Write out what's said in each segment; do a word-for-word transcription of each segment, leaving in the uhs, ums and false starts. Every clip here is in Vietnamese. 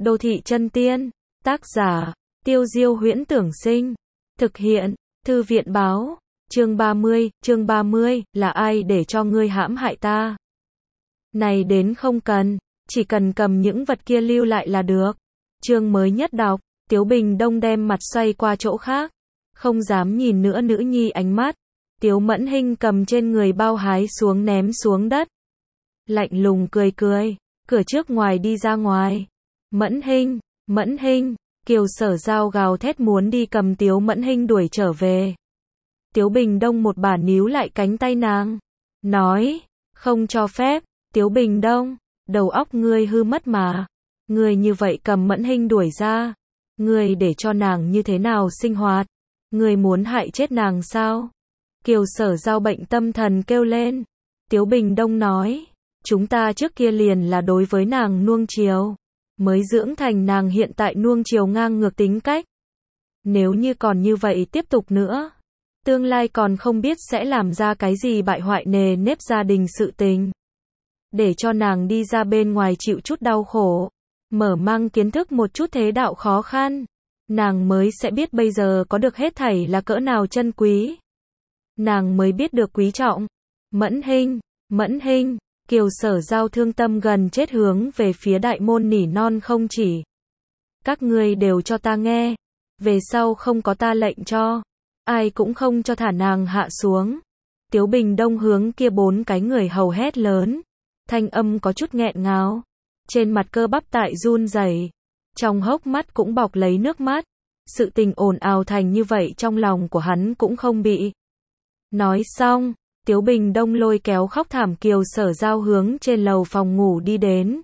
Đô thị chân tiên. Tác giả, Tiêu Diêu Huyễn Tưởng Sinh. Thực hiện, Thư viện báo. Chương ba mươi, chương ba mươi, là ai để cho ngươi hãm hại ta? Này đến không cần, chỉ cần cầm những vật kia lưu lại là được. Chương mới nhất đọc, Tiếu Bình Đông đem mặt xoay qua chỗ khác, không dám nhìn nữa nữ nhi ánh mắt. Tiếu Mẫn Hinh cầm trên người bao hái xuống ném xuống đất. Lạnh lùng cười cười, cửa trước ngoài đi ra ngoài. Mẫn Hinh, Mẫn Hinh, Kiều Sở Giao gào thét muốn đi cầm Tiếu Mẫn Hinh đuổi trở về. Tiếu Bình Đông một bà níu lại cánh tay nàng, nói, không cho phép. Tiếu Bình Đông, đầu óc ngươi hư mất mà. Ngươi như vậy cầm Mẫn Hinh đuổi ra, ngươi để cho nàng như thế nào sinh hoạt? Ngươi muốn hại chết nàng sao? Kiều Sở Giao bệnh tâm thần kêu lên. Tiếu Bình Đông nói, chúng ta trước kia liền là đối với nàng nuông chiều, mới dưỡng thành nàng hiện tại nuông chiều ngang ngược tính cách. Nếu như còn như vậy tiếp tục nữa, tương lai còn không biết sẽ làm ra cái gì bại hoại nề nếp gia đình sự tình. Để cho nàng đi ra bên ngoài chịu chút đau khổ, mở mang kiến thức một chút thế đạo khó khăn, nàng mới sẽ biết bây giờ có được hết thảy là cỡ nào chân quý. Nàng mới biết được quý trọng. Mẫn Hinh, Mẫn Hinh, Kiều Sở Giao thương tâm gần chết hướng về phía đại môn nỉ non không chỉ. Các ngươi đều cho ta nghe, về sau không có ta lệnh cho, ai cũng không cho thả nàng hạ xuống. Tiếu Bình Đông hướng kia bốn cái người hầu hét lớn, thanh âm có chút nghẹn ngào, trên mặt cơ bắp tại run rẩy, trong hốc mắt cũng bọc lấy nước mắt. Sự tình ồn ào thành như vậy trong lòng của hắn cũng không bị. Nói xong, Tiếu Bình Đông lôi kéo khóc thảm Kiều Sở Giao hướng trên lầu phòng ngủ đi đến.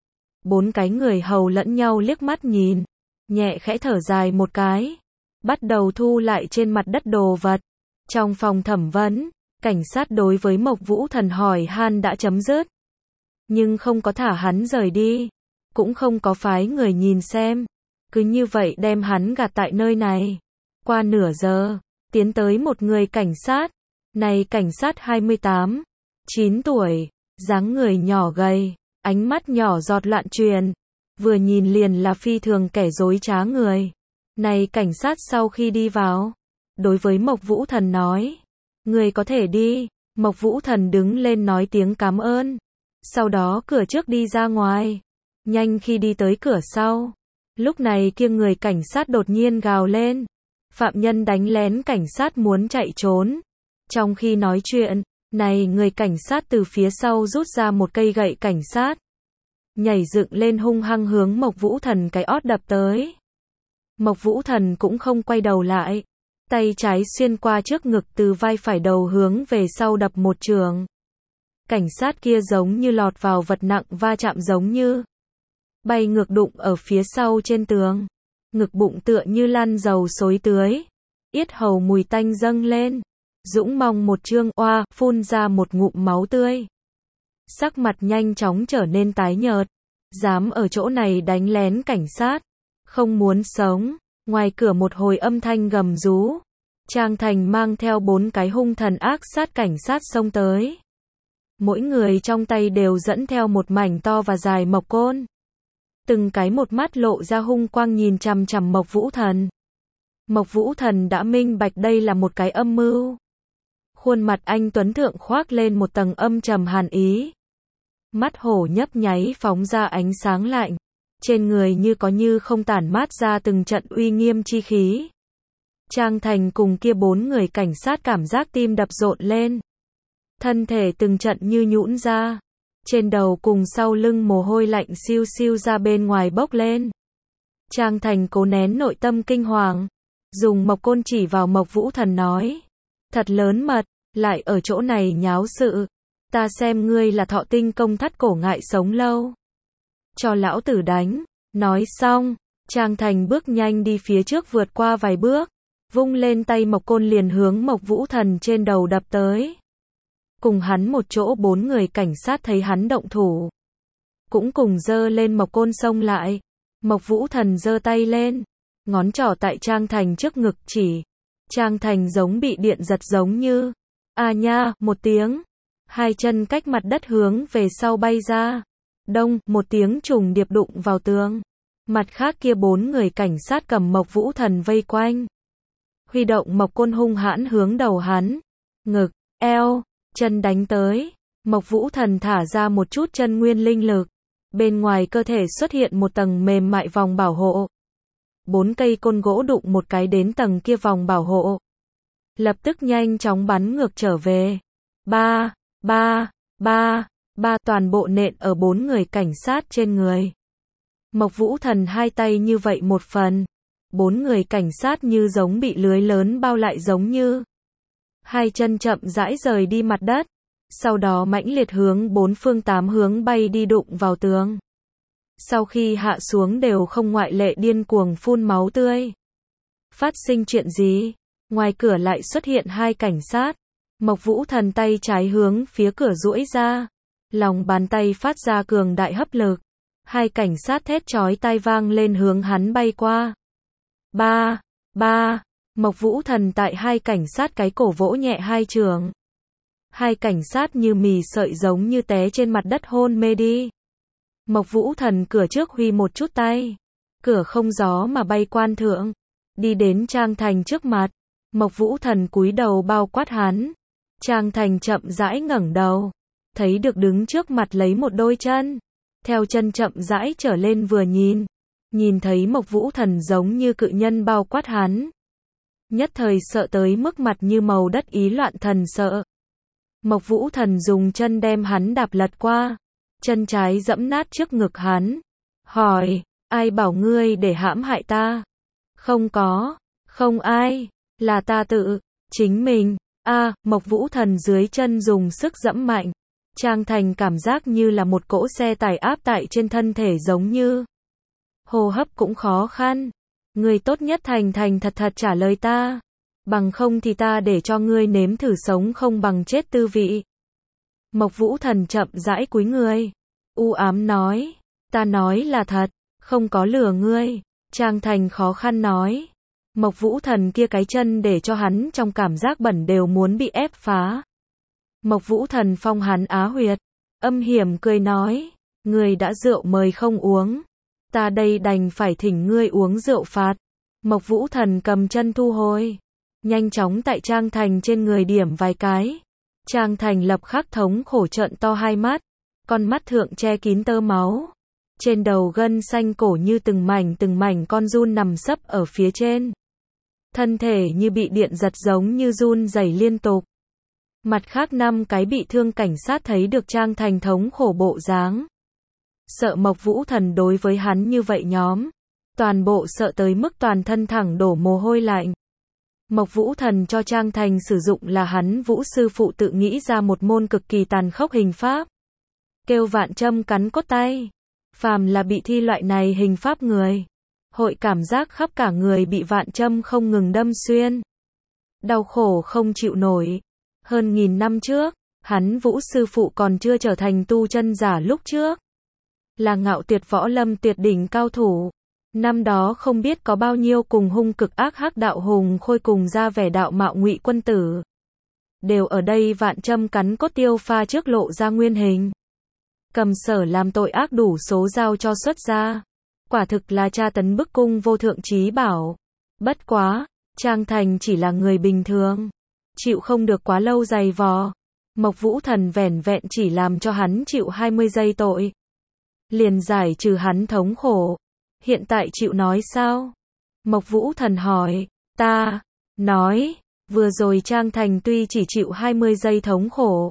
Bốn cái người hầu lẫn nhau liếc mắt nhìn, nhẹ khẽ thở dài một cái, bắt đầu thu lại trên mặt đất đồ vật. Trong phòng thẩm vấn, cảnh sát đối với Mộc Vũ Thần hỏi han đã chấm dứt, nhưng không có thả hắn rời đi, cũng không có phái người nhìn xem, cứ như vậy đem hắn gạt tại nơi này. Qua nửa giờ, tiến tới một người cảnh sát. Này cảnh sát hai mươi tám, chín tuổi, dáng người nhỏ gầy, ánh mắt nhỏ giọt loạn truyền, vừa nhìn liền là phi thường kẻ dối trá người. Này cảnh sát sau khi đi vào, đối với Mộc Vũ Thần nói, người có thể đi. Mộc Vũ Thần đứng lên nói tiếng cảm ơn, sau đó cửa trước đi ra ngoài. Nhanh khi đi tới cửa sau, lúc này kia người cảnh sát đột nhiên gào lên, phạm nhân đánh lén cảnh sát muốn chạy trốn. Trong khi nói chuyện, này người cảnh sát từ phía sau rút ra một cây gậy cảnh sát, nhảy dựng lên hung hăng hướng Mộc Vũ Thần cái ót đập tới. Mộc Vũ Thần cũng không quay đầu lại, tay trái xuyên qua trước ngực từ vai phải đầu hướng về sau đập một trường. Cảnh sát kia giống như lọt vào vật nặng va chạm giống như bay ngược đụng ở phía sau trên tường, ngực bụng tựa như lăn dầu xối tưới, yết hầu mùi tanh dâng lên. Dũng Mong một trương oa, phun ra một ngụm máu tươi. Sắc mặt nhanh chóng trở nên tái nhợt. Dám ở chỗ này đánh lén cảnh sát, không muốn sống. Ngoài cửa một hồi âm thanh gầm rú. Trang Thành mang theo bốn cái hung thần ác sát cảnh sát xông tới. Mỗi người trong tay đều dẫn theo một mảnh to và dài mộc côn. Từng cái một mắt lộ ra hung quang nhìn chằm chằm Mộc Vũ Thần. Mộc Vũ Thần đã minh bạch đây là một cái âm mưu. Khuôn mặt anh tuấn thượng khoác lên một tầng âm trầm hàn ý. Mắt hổ nhấp nháy phóng ra ánh sáng lạnh. Trên người như có như không tản mát ra từng trận uy nghiêm chi khí. Trang Thành cùng kia bốn người cảnh sát cảm giác tim đập rộn lên. Thân thể từng trận như nhũn ra. Trên đầu cùng sau lưng mồ hôi lạnh siêu siêu ra bên ngoài bốc lên. Trang Thành cố nén nội tâm kinh hoàng, dùng mộc côn chỉ vào Mộc Vũ Thần nói, thật lớn mật, lại ở chỗ này nháo sự, ta xem ngươi là thọ tinh công thắt cổ ngại sống lâu, cho lão tử đánh. Nói xong, Trang Thành bước nhanh đi phía trước vượt qua vài bước, vung lên tay mộc côn liền hướng Mộc Vũ Thần trên đầu đập tới. Cùng hắn một chỗ bốn người cảnh sát thấy hắn động thủ, cũng cùng giơ lên mộc côn xông lại. Mộc Vũ Thần giơ tay lên, ngón trỏ tại Trang Thành trước ngực chỉ. Trang Thành giống bị điện giật giống như, a nha, một tiếng, hai chân cách mặt đất hướng về sau bay ra. Đông, một tiếng trùng điệp đụng vào tường. Mặt khác kia bốn người cảnh sát cầm Mộc Vũ Thần vây quanh. Huy động Mộc Côn hung hãn hướng đầu hắn, ngực, eo, chân đánh tới. Mộc Vũ Thần thả ra một chút chân nguyên linh lực. Bên ngoài cơ thể xuất hiện một tầng mềm mại vòng bảo hộ. Bốn cây côn gỗ đụng một cái đến tầng kia vòng bảo hộ. Lập tức nhanh chóng bắn ngược trở về. Ba, ba, ba, ba toàn bộ nện ở bốn người cảnh sát trên người. Mộc Vũ Thần hai tay như vậy một phần. Bốn người cảnh sát như giống bị lưới lớn bao lại giống như. Hai chân chậm rãi rời đi mặt đất. Sau đó mãnh liệt hướng bốn phương tám hướng bay đi đụng vào tường. Sau khi hạ xuống đều không ngoại lệ điên cuồng phun máu tươi. Phát sinh chuyện gì? Ngoài cửa lại xuất hiện hai cảnh sát. Mộc Vũ Thần tay trái hướng phía cửa duỗi ra. Lòng bàn tay phát ra cường đại hấp lực. Hai cảnh sát thét chói tai vang lên hướng hắn bay qua. Ba, ba, Mộc Vũ Thần tại hai cảnh sát cái cổ vỗ nhẹ hai trường. Hai cảnh sát như mì sợi giống như té trên mặt đất hôn mê đi. Mộc Vũ Thần cửa trước huy một chút tay. Cửa không gió mà bay quan thượng. Đi đến Trang Thành trước mặt. Mộc Vũ Thần cúi đầu bao quát hắn. Trang Thành chậm rãi ngẩng đầu. Thấy được đứng trước mặt lấy một đôi chân. Theo chân chậm rãi trở lên vừa nhìn. Nhìn thấy Mộc Vũ Thần giống như cự nhân bao quát hắn. Nhất thời sợ tới mức mặt như màu đất ý loạn thần sợ. Mộc Vũ Thần dùng chân đem hắn đạp lật qua. Chân trái dẫm nát trước ngực hắn. Hỏi, ai bảo ngươi để hãm hại ta? Không có, không ai, là ta tự, chính mình. A, à, Mộc Vũ Thần dưới chân dùng sức dẫm mạnh. Trang Thành cảm giác như là một cỗ xe tải áp tại trên thân thể giống như. Hô hấp cũng khó khăn. Ngươi tốt nhất thành thành thật thật trả lời ta. Bằng không thì ta để cho ngươi nếm thử sống không bằng chết tư vị. Mộc Vũ Thần chậm rãi cúi người. U ám nói. Ta nói là thật, không có lừa ngươi. Trang Thành khó khăn nói. Mộc Vũ Thần kia cái chân để cho hắn trong cảm giác bẩn đều muốn bị ép phá. Mộc Vũ Thần phong hắn á huyệt. Âm hiểm cười nói. Ngươi đã rượu mời không uống. Ta đây đành phải thỉnh ngươi uống rượu phạt. Mộc Vũ Thần cầm chân thu hồi. Nhanh chóng tại Trang Thành trên người điểm vài cái. Trang Thành lập khắc thống khổ trợn to hai mắt. Con mắt thượng che kín tơ máu. Trên đầu gân xanh cổ như từng mảnh từng mảnh con giun nằm sấp ở phía trên. Thân thể như bị điện giật giống như run rẩy liên tục. Mặt khác năm cái bị thương cảnh sát thấy được Trang Thành thống khổ bộ dáng. Sợ Mộc Vũ Thần đối với hắn như vậy nhóm. Toàn bộ sợ tới mức toàn thân thẳng đổ mồ hôi lạnh. Mộc Vũ Thần cho Trang Thành sử dụng là hắn Vũ sư phụ tự nghĩ ra một môn cực kỳ tàn khốc hình pháp. Kêu vạn châm cắn cốt tay. Phàm là bị thi loại này hình pháp người. Hội cảm giác khắp cả người bị vạn châm không ngừng đâm xuyên. Đau khổ không chịu nổi. Hơn nghìn năm trước, hắn Vũ sư phụ còn chưa trở thành tu chân giả lúc trước. Là ngạo tuyệt võ lâm tuyệt đỉnh cao thủ. Năm đó không biết có bao nhiêu cùng hung cực ác hắc đạo hùng khôi cùng ra vẻ đạo mạo ngụy quân tử. Đều ở đây vạn châm cắn cốt tiêu pha trước lộ ra nguyên hình. Cầm sở làm tội ác đủ số giao cho xuất ra. Quả thực là tra tấn bức cung vô thượng trí bảo. Bất quá, Trang Thành chỉ là người bình thường. Chịu không được quá lâu dày vò. Mộc Vũ Thần vẻn vẹn chỉ làm cho hắn chịu hai mươi giây tội. Liền giải trừ hắn thống khổ. Hiện tại chịu nói sao? Mộc Vũ Thần hỏi. Ta, nói, vừa rồi Trang Thành tuy chỉ chịu hai mươi giây thống khổ.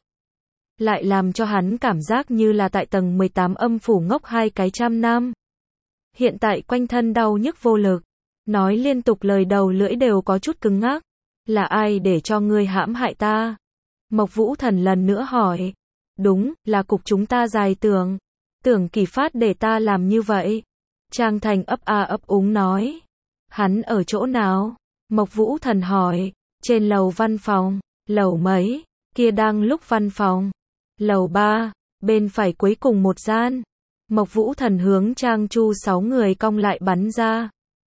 Lại làm cho hắn cảm giác như là tại tầng mười tám âm phủ ngốc hai cái trăm năm. Hiện tại quanh thân đau nhức vô lực. Nói liên tục lời đầu lưỡi đều có chút cứng ngắc. Là ai để cho ngươi hãm hại ta? Mộc Vũ Thần lần nữa hỏi. Đúng, là cục chúng ta dài tưởng. Tưởng Kỳ Phát để ta làm như vậy. Trang Thành ấp a ấp úng nói. Hắn ở chỗ nào? Mộc Vũ Thần hỏi. Trên lầu văn phòng. Lầu mấy? Kia đang lúc văn phòng. Lầu ba. Bên phải cuối cùng một gian. Mộc Vũ Thần hướng Trang Chu sáu người cong lại bắn ra.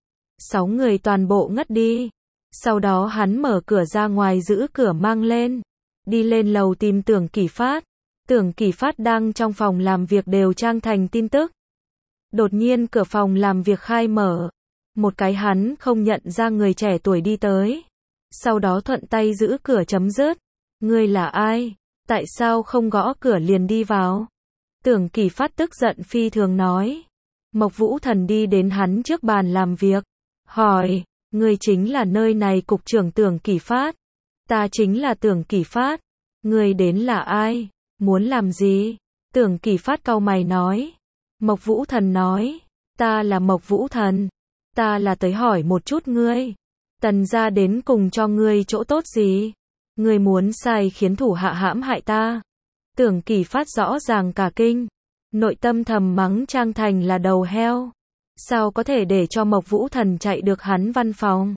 Sáu người toàn bộ ngất đi. Sau đó hắn mở cửa ra ngoài giữ cửa mang lên. Đi lên lầu tìm Tưởng Kỳ Phát. Tưởng Kỳ Phát đang trong phòng làm việc đều Trang Thành tin tức. Đột nhiên cửa phòng làm việc khai mở. Một cái hắn không nhận ra người trẻ tuổi đi tới. Sau đó thuận tay giữ cửa chấm dứt. Ngươi là ai? Tại sao không gõ cửa liền đi vào? Tưởng Kỳ Phát tức giận phi thường nói. Mộc Vũ Thần đi đến hắn trước bàn làm việc. Hỏi, ngươi chính là nơi này cục trưởng Tưởng Kỳ Phát. Ta chính là Tưởng Kỳ Phát. Ngươi đến là ai? Muốn làm gì? Tưởng Kỳ Phát cau mày nói. Mộc Vũ Thần nói. Ta là Mộc Vũ Thần. Ta là tới hỏi một chút ngươi. Tần gia đến cùng cho ngươi chỗ tốt gì? Ngươi muốn sai khiến thủ hạ hãm hại ta. Tưởng Kỳ Phát rõ ràng cả kinh. Nội tâm thầm mắng Trang Thành là đầu heo. Sao có thể để cho Mộc Vũ Thần chạy được hắn văn phòng?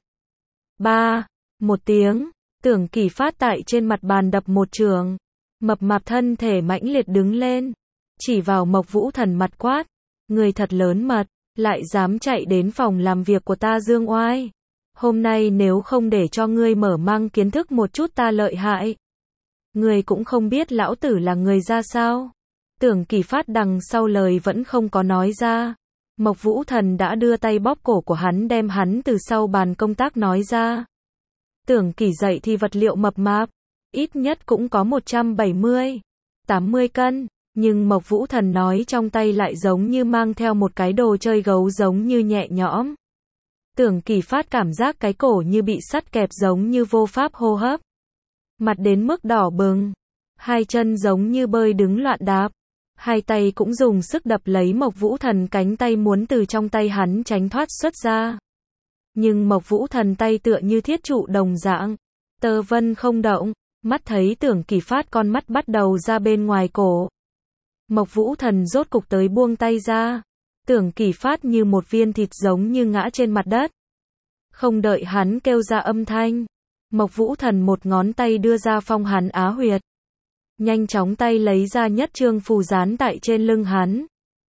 Ba. Một tiếng. Tưởng Kỳ Phát tại trên mặt bàn đập một trường. Mập mạp thân thể mãnh liệt đứng lên. Chỉ vào Mộc Vũ Thần mặt quát. Người thật lớn mật. Lại dám chạy đến phòng làm việc của ta dương oai. Hôm nay nếu không để cho ngươi mở mang kiến thức một chút ta lợi hại. Ngươi cũng không biết lão tử là người ra sao. Tưởng Kỳ Phát đằng sau lời vẫn không có nói ra. Mộc Vũ Thần đã đưa tay bóp cổ của hắn đem hắn từ sau bàn công tác nói ra. Tưởng Kỳ dậy thì vật liệu mập mạp. Ít nhất cũng có một trăm bảy mươi, tám mươi cân. Nhưng Mộc Vũ Thần nói trong tay lại giống như mang theo một cái đồ chơi gấu giống như nhẹ nhõm. Tưởng Kỳ Phát cảm giác cái cổ như bị sắt kẹp giống như vô pháp hô hấp. Mặt đến mức đỏ bừng. Hai chân giống như bơi đứng loạn đạp. Hai tay cũng dùng sức đập lấy Mộc Vũ Thần cánh tay muốn từ trong tay hắn tránh thoát xuất ra. Nhưng Mộc Vũ Thần tay tựa như thiết trụ đồng dạng. Tơ vân không động. Mắt thấy Tưởng Kỳ Phát con mắt bắt đầu ra bên ngoài cổ. Mộc Vũ Thần rốt cục tới buông tay ra. Tưởng Kỳ Phát như một viên thịt giống như ngã trên mặt đất. Không đợi hắn kêu ra âm thanh. Mộc Vũ Thần một ngón tay đưa ra phong hắn á huyệt. Nhanh chóng tay lấy ra nhất trương phù dán tại trên lưng hắn.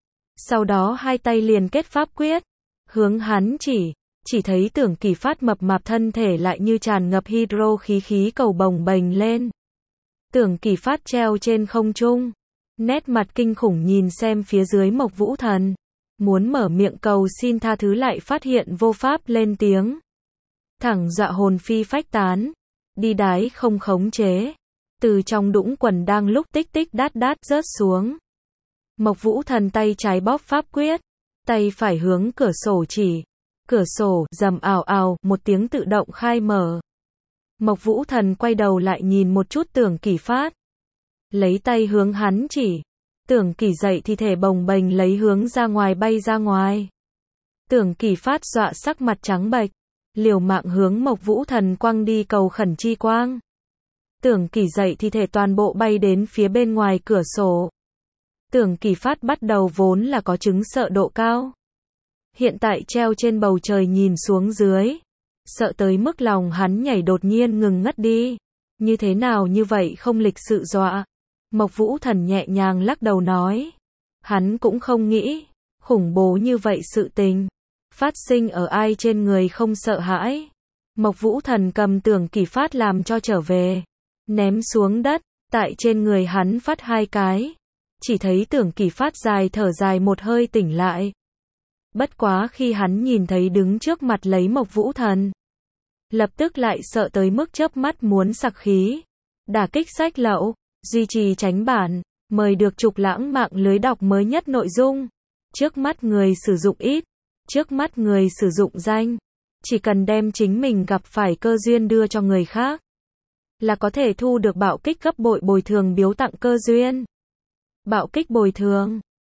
Sau đó hai tay liền kết pháp quyết. Hướng hắn chỉ. Chỉ thấy Tưởng Kỳ Phát mập mạp thân thể lại như tràn ngập hydro khí khí cầu bồng bềnh lên. Tưởng Kỳ Phát treo trên không trung. Nét mặt kinh khủng nhìn xem phía dưới Mộc Vũ Thần. Muốn mở miệng cầu xin tha thứ lại phát hiện vô pháp lên tiếng. Thẳng dọa hồn phi phách tán. Đi đái không khống chế. Từ trong đũng quần đang lúc tích tích đát đát rớt xuống. Mộc Vũ Thần tay trái bóp pháp quyết. Tay phải hướng cửa sổ chỉ. Cửa sổ rầm ào ào một tiếng tự động khai mở. Mộc Vũ Thần quay đầu lại nhìn một chút Tưởng Kỳ Phát. Lấy tay hướng hắn chỉ. Tưởng Kỳ dậy thì thể bồng bềnh lấy hướng ra ngoài bay ra ngoài. Tưởng Kỳ Phát dọa sắc mặt trắng bệch. Liều mạng hướng Mộc Vũ Thần quăng đi cầu khẩn chi quang. Tưởng Kỳ dậy thì thể toàn bộ bay đến phía bên ngoài cửa sổ. Tưởng Kỳ Phát bắt đầu vốn là có chứng sợ độ cao. Hiện tại treo trên bầu trời nhìn xuống dưới. Sợ tới mức lòng hắn nhảy đột nhiên ngừng ngất đi. Như thế nào như vậy không lịch sự dọa. Mộc Vũ Thần nhẹ nhàng lắc đầu nói. Hắn cũng không nghĩ. Khủng bố như vậy sự tình. Phát sinh ở ai trên người không sợ hãi. Mộc Vũ Thần cầm Tưởng Kỳ Phát làm cho trở về. Ném xuống đất. Tại trên người hắn phát hai cái. Chỉ thấy Tưởng Kỳ Phát dài thở dài một hơi tỉnh lại. Bất quá khi hắn nhìn thấy đứng trước mặt lấy Mộc Vũ Thần. Lập tức lại sợ tới mức chớp mắt muốn sặc khí. Đả kích sách lậu. Duy trì tránh bản. Mời được Trục Lãng mạng lưới đọc mới nhất nội dung. Trước mắt người sử dụng ít. Trước mắt người sử dụng danh. Chỉ cần đem chính mình gặp phải cơ duyên đưa cho người khác. Là có thể thu được bạo kích gấp bội bồi thường biếu tặng cơ duyên. Bạo kích bồi thường.